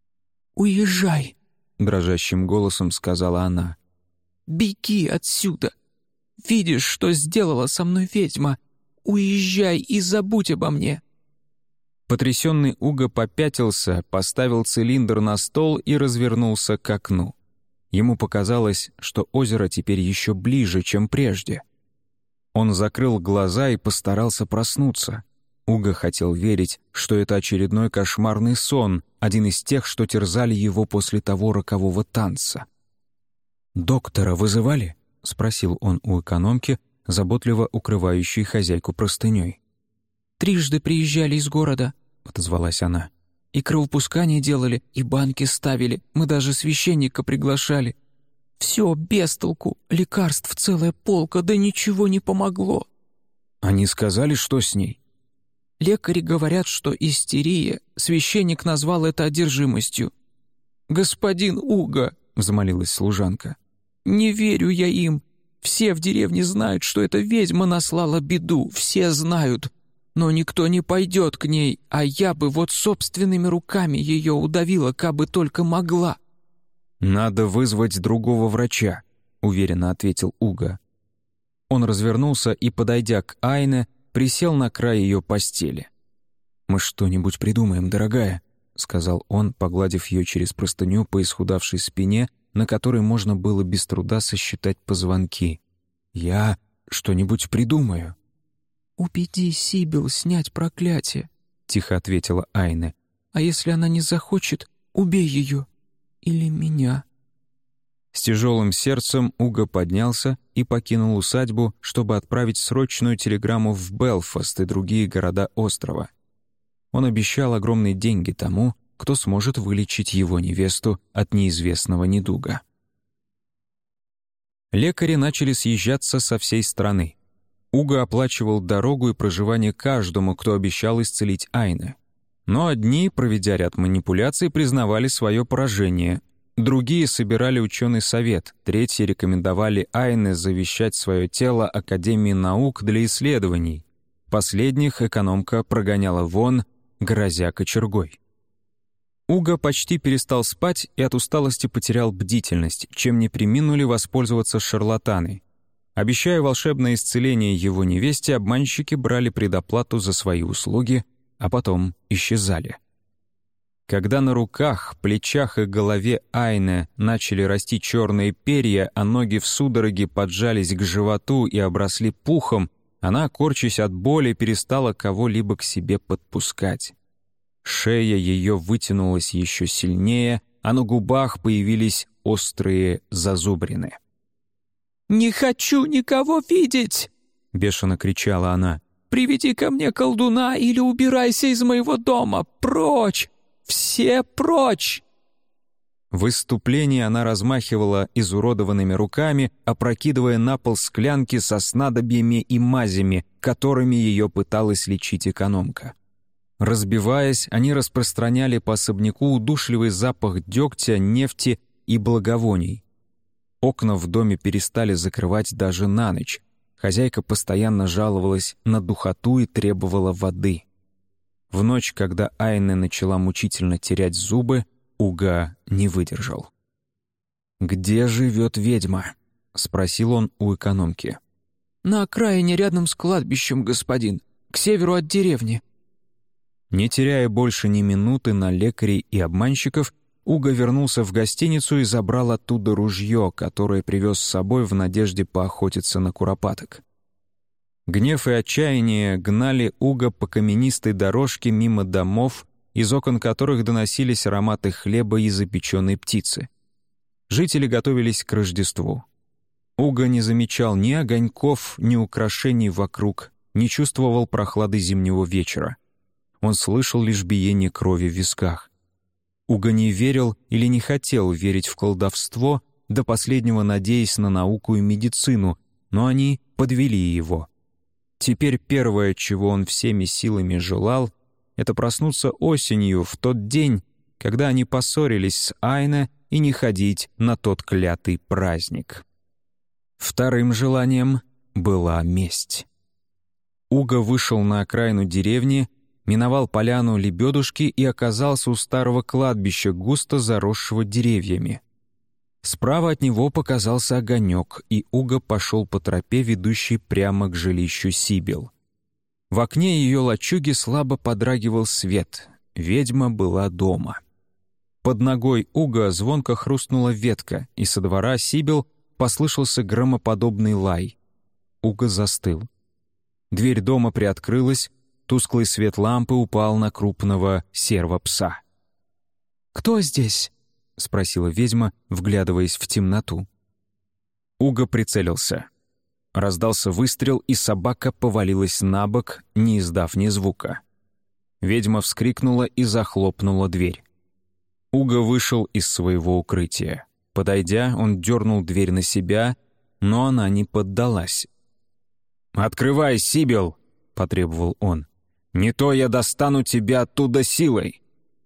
«Уезжай!» — дрожащим голосом сказала она. «Беги отсюда! Видишь, что сделала со мной ведьма? Уезжай и забудь обо мне!» Потрясенный Уга попятился, поставил цилиндр на стол и развернулся к окну. Ему показалось, что озеро теперь еще ближе, чем прежде. Он закрыл глаза и постарался проснуться. Уга хотел верить, что это очередной кошмарный сон, один из тех, что терзали его после того рокового танца. «Доктора вызывали?» — спросил он у экономки, заботливо укрывающей хозяйку простыней. «Трижды приезжали из города», — отозвалась она. «И кровопускание делали, и банки ставили, мы даже священника приглашали. Все без толку, лекарств целая полка, да ничего не помогло». «Они сказали, что с ней?» «Лекари говорят, что истерия, священник назвал это одержимостью». «Господин Уга», — взмолилась служанка, — «не верю я им. Все в деревне знают, что эта ведьма наслала беду, все знают. Но никто не пойдет к ней, а я бы вот собственными руками ее удавила, кабы только могла». «Надо вызвать другого врача», — уверенно ответил Уга. Он развернулся и, подойдя к Айне, присел на край ее постели. «Мы что-нибудь придумаем, дорогая», — сказал он, погладив ее через простыню по исхудавшей спине, на которой можно было без труда сосчитать позвонки. «Я что-нибудь придумаю». «Убеди Сибил снять проклятие», — тихо ответила Айне. «А если она не захочет, убей ее. Или меня». С тяжелым сердцем Уга поднялся и покинул усадьбу, чтобы отправить срочную телеграмму в Белфаст и другие города острова. Он обещал огромные деньги тому, кто сможет вылечить его невесту от неизвестного недуга. Лекари начали съезжаться со всей страны. Уга оплачивал дорогу и проживание каждому, кто обещал исцелить Айне. Но одни, проведя ряд манипуляций, признавали свое поражение. Другие собирали ученый совет, третьи рекомендовали Айне завещать свое тело Академии наук для исследований. Последних экономка прогоняла вон, грозя кочергой. Уга почти перестал спать и от усталости потерял бдительность, чем не преминули воспользоваться шарлатаны. Обещая волшебное исцеление его невесте, обманщики брали предоплату за свои услуги, а потом исчезали. Когда на руках, плечах и голове Айне начали расти черные перья, а ноги в судороге поджались к животу и обросли пухом, она, корчась от боли, перестала кого-либо к себе подпускать. Шея ее вытянулась еще сильнее, а на губах появились острые зазубрины. «Не хочу никого видеть!» — бешено кричала она. «Приведи ко мне колдуна или убирайся из моего дома! Прочь! Все прочь!» В выступлении она размахивала изуродованными руками, опрокидывая на пол склянки со снадобьями и мазями, которыми ее пыталась лечить экономка. Разбиваясь, они распространяли по особняку удушливый запах дегтя, нефти и благовоний. Окна в доме перестали закрывать даже на ночь. Хозяйка постоянно жаловалась на духоту и требовала воды. В ночь, когда Айне начала мучительно терять зубы, Уга не выдержал. «Где живет ведьма?» — спросил он у экономки. «На окраине рядом с кладбищем, господин, к северу от деревни». Не теряя больше ни минуты на лекарей и обманщиков, Уга вернулся в гостиницу и забрал оттуда ружье, которое привез с собой в надежде поохотиться на куропаток. Гнев и отчаяние гнали Уга по каменистой дорожке мимо домов, из окон которых доносились ароматы хлеба и запеченной птицы. Жители готовились к Рождеству. Уга не замечал ни огоньков, ни украшений вокруг, не чувствовал прохлады зимнего вечера. Он слышал лишь биение крови в висках. Уга не верил или не хотел верить в колдовство, до последнего надеясь на науку и медицину, но они подвели его. Теперь первое, чего он всеми силами желал, это проснуться осенью в тот день, когда они поссорились с Айне, и не ходить на тот клятый праздник. Вторым желанием была месть. Уга вышел на окраину деревни, миновал поляну лебедушки и оказался у старого кладбища, густо заросшего деревьями. Справа от него показался огонек, и Уга пошел по тропе, ведущей прямо к жилищу Сибил. В окне ее лачуги слабо подрагивал свет. Ведьма была дома. Под ногой Уга звонко хрустнула ветка, и со двора Сибил послышался громоподобный лай. Уга застыл. Дверь дома приоткрылась, тусклый свет лампы упал на крупного серого пса. «Кто здесь?» — спросила ведьма, вглядываясь в темноту. Уга прицелился. Раздался выстрел, и собака повалилась на бок, не издав ни звука. Ведьма вскрикнула и захлопнула дверь. Уга вышел из своего укрытия. Подойдя, он дернул дверь на себя, но она не поддалась. «Открывай, Сибил!» — потребовал он. «Не то я достану тебя оттуда силой!»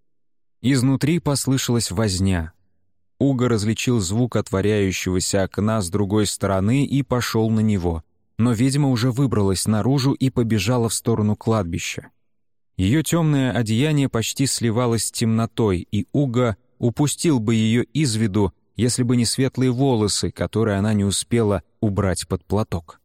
Изнутри послышалась возня. Уга различил звук отворяющегося окна с другой стороны и пошел на него, но ведьма уже выбралась наружу и побежала в сторону кладбища. Ее темное одеяние почти сливалось с темнотой, и Уга упустил бы ее из виду, если бы не светлые волосы, которые она не успела убрать под платок.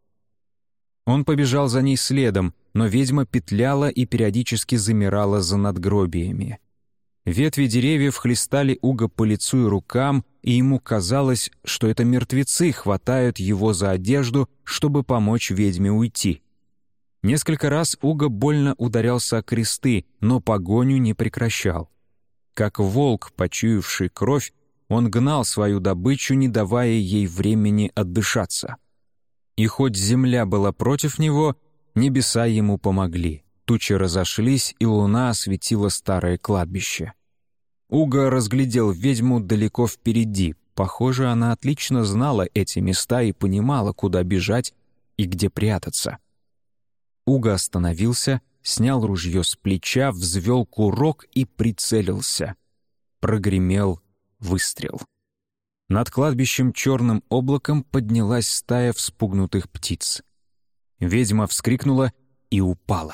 Он побежал за ней следом, но ведьма петляла и периодически замирала за надгробиями. Ветви деревьев хлестали Уга по лицу и рукам, и ему казалось, что это мертвецы хватают его за одежду, чтобы помочь ведьме уйти. Несколько раз Уга больно ударялся о кресты, но погоню не прекращал. Как волк, почуявший кровь, он гнал свою добычу, не давая ей времени отдышаться. И хоть земля была против него, небеса ему помогли. Тучи разошлись, и луна осветила старое кладбище. Уга разглядел ведьму далеко впереди. Похоже, она отлично знала эти места и понимала, куда бежать и где прятаться. Уга остановился, снял ружье с плеча, взвел курок и прицелился. Прогремел выстрел. Над кладбищем черным облаком поднялась стая вспугнутых птиц. Ведьма вскрикнула и упала.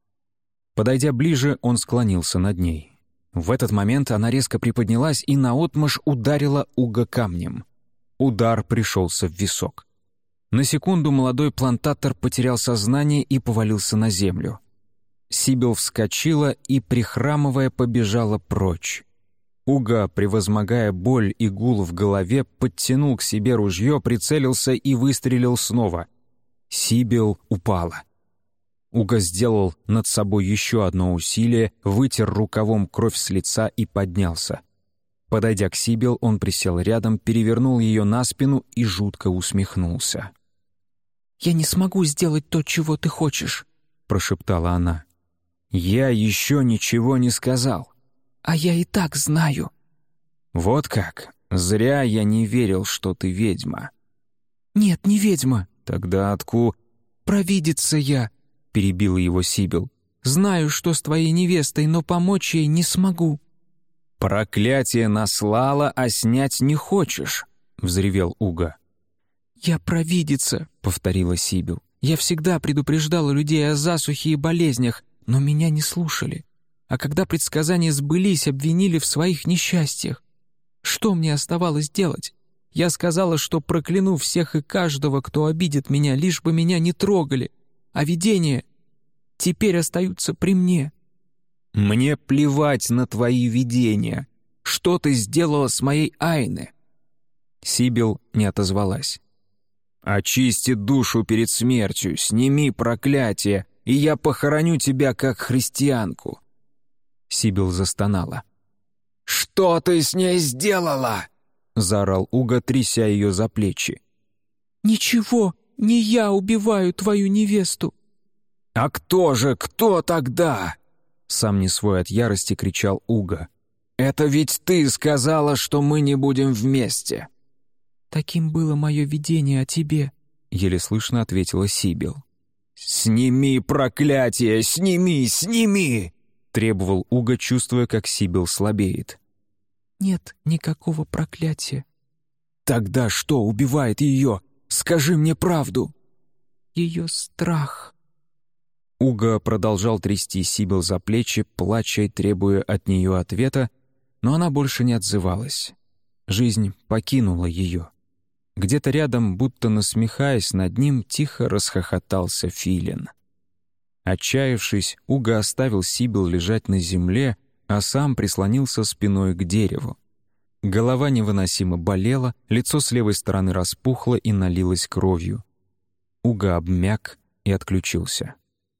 Подойдя ближе, он склонился над ней. В этот момент она резко приподнялась и наотмашь ударила Уга камнем. Удар пришелся в висок. На секунду молодой плантатор потерял сознание и повалился на землю. Сибил вскочила и, прихрамывая, побежала прочь. Уга, превозмогая боль и гул в голове, подтянул к себе ружье, прицелился и выстрелил снова. Сибил упала. Уга сделал над собой еще одно усилие, вытер рукавом кровь с лица и поднялся. Подойдя к Сибил, он присел рядом, перевернул ее на спину и жутко усмехнулся. «Я не смогу сделать то, чего ты хочешь», — прошептала она. «Я еще ничего не сказал». «А я и так знаю». «Вот как? Зря я не верил, что ты ведьма». «Нет, не ведьма». «Тогда откуда?» «Провидица я», — перебила его Сибил. «Знаю, что с твоей невестой, но помочь ей не смогу». «Проклятие наслала, а снять не хочешь», — взревел Уга. «Я провидица», — повторила Сибил. «Я всегда предупреждала людей о засухе и болезнях, но меня не слушали. А когда предсказания сбылись, обвинили в своих несчастьях. Что мне оставалось делать? Я сказала, что прокляну всех и каждого, кто обидит меня, лишь бы меня не трогали. А видения теперь остаются при мне». «Мне плевать на твои видения. Что ты сделала с моей Айне?» Сибил не отозвалась. «Очисти душу перед смертью, сними проклятие, и я похороню тебя как христианку». Сибил застонала. «Что ты с ней сделала?» — заорал Уга, тряся ее за плечи. «Ничего, не я убиваю твою невесту». «А кто же, кто тогда?» — сам не свой от ярости кричал Уга. «Это ведь ты сказала, что мы не будем вместе». «Таким было мое видение о тебе», — еле слышно ответила Сибил. «Сними проклятие, сними, сними!» — требовал Уга, чувствуя, как Сибил слабеет. «Нет никакого проклятия». «Тогда что убивает ее? Скажи мне правду!» «Ее страх». Уга продолжал трясти Сибил за плечи, плача и требуя от нее ответа, но она больше не отзывалась. Жизнь покинула ее. Где-то рядом, будто насмехаясь над ним, тихо расхохотался филин. Отчаявшись, Уга оставил Сибил лежать на земле, а сам прислонился спиной к дереву. Голова невыносимо болела, лицо с левой стороны распухло и налилось кровью. Уга обмяк и отключился.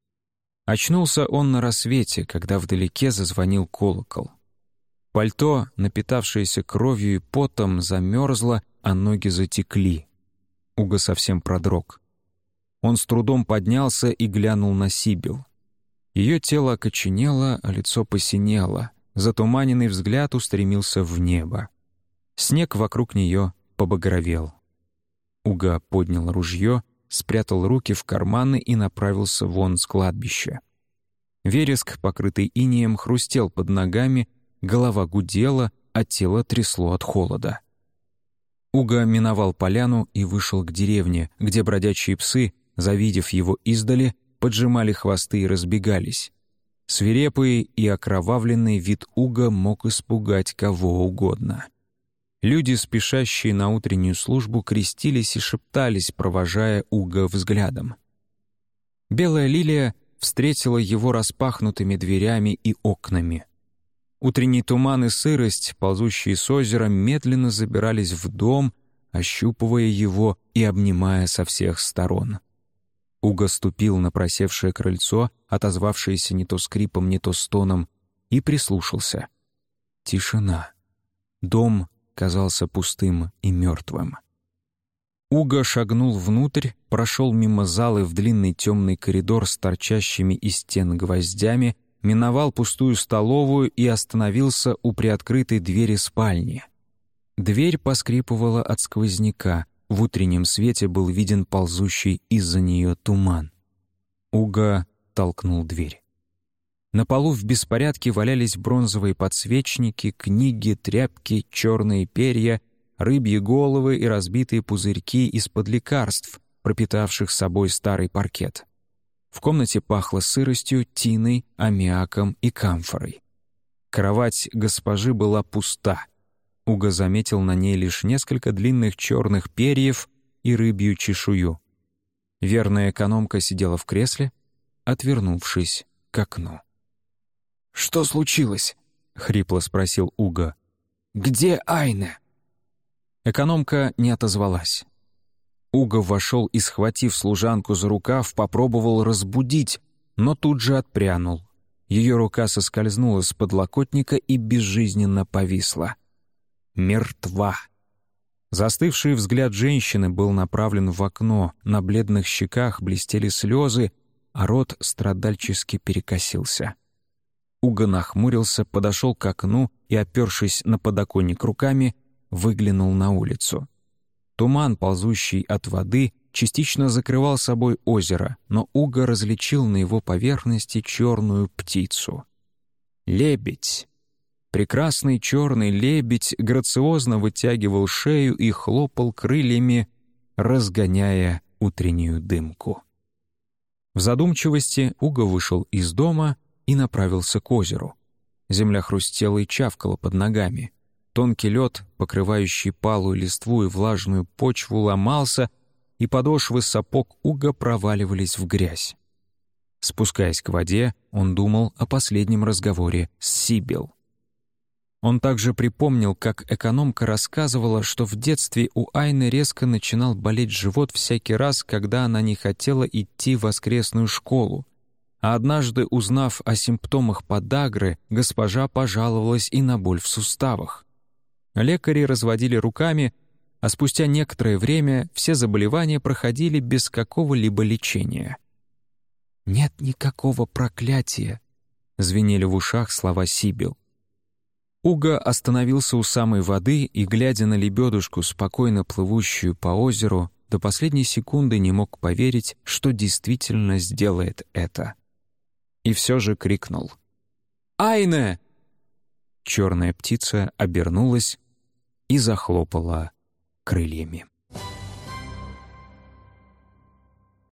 Очнулся он на рассвете, когда вдалеке зазвонил колокол. Пальто, напитавшееся кровью и потом, замерзло, а ноги затекли. Уга совсем продрог. Он с трудом поднялся и глянул на Сибил. Ее тело окоченело, а лицо посинело. Затуманенный взгляд устремился в небо. Снег вокруг нее побагровел. Уга поднял ружье, спрятал руки в карманы и направился вон с кладбища. Вереск, покрытый инеем, хрустел под ногами, голова гудела, а тело трясло от холода. Уга миновал поляну и вышел к деревне, где бродячие псы, завидев его издали, поджимали хвосты и разбегались. Свирепый и окровавленный вид Уга мог испугать кого угодно. Люди, спешащие на утреннюю службу, крестились и шептались, провожая Уга взглядом. Белая лилия встретила его распахнутыми дверями и окнами. Утренний туман и сырость, ползущие с озера, медленно забирались в дом, ощупывая его и обнимая со всех сторон. Уга ступил на просевшее крыльцо, отозвавшееся не то скрипом, не то стоном, и прислушался. Тишина. Дом казался пустым и мертвым. Уга шагнул внутрь, прошел мимо залы в длинный темный коридор с торчащими из стен гвоздями, миновал пустую столовую и остановился у приоткрытой двери спальни. Дверь поскрипывала от сквозняка, в утреннем свете был виден ползущий из-за нее туман. Уга толкнул дверь. На полу в беспорядке валялись бронзовые подсвечники, книги, тряпки, черные перья, рыбьи головы и разбитые пузырьки из-под лекарств, пропитавших собой старый паркет. В комнате пахло сыростью, тиной, аммиаком и камфорой. Кровать госпожи была пуста. Уга заметил на ней лишь несколько длинных черных перьев и рыбью чешую. Верная экономка сидела в кресле, отвернувшись к окну. «Что случилось?» — хрипло спросил Уга. «Где Айне?» Экономка не отозвалась. Уга вошел и, схватив служанку за рукав, попробовал разбудить, но тут же отпрянул. Ее рука соскользнула с подлокотника и безжизненно повисла. Мертва. Застывший взгляд женщины был направлен в окно, на бледных щеках блестели слезы, а рот страдальчески перекосился. Уга нахмурился, подошел к окну и, опершись на подоконник руками, выглянул на улицу. Туман, ползущий от воды, частично закрывал собой озеро, но Уга различил на его поверхности черную птицу. Лебедь. Прекрасный черный лебедь грациозно вытягивал шею и хлопал крыльями, разгоняя утреннюю дымку. В задумчивости Уга вышел из дома и направился к озеру. Земля хрустела и чавкала под ногами. Тонкий лед, покрывающий палую листву и влажную почву, ломался, и подошвы сапог Уга проваливались в грязь. Спускаясь к воде, он думал о последнем разговоре с Сибил. Он также припомнил, как экономка рассказывала, что в детстве у Айны резко начинал болеть живот всякий раз, когда она не хотела идти в воскресную школу. А однажды, узнав о симптомах подагры, госпожа пожаловалась и на боль в суставах. Лекари разводили руками, а спустя некоторое время все заболевания проходили без какого-либо лечения. «Нет никакого проклятия», — звенели в ушах слова Сибил. Уго остановился у самой воды и, глядя на лебедушку, спокойно плывущую по озеру, до последней секунды не мог поверить, что действительно сделает это. И все же крикнул: «Айне!» Черная птица обернулась и захлопала крыльями.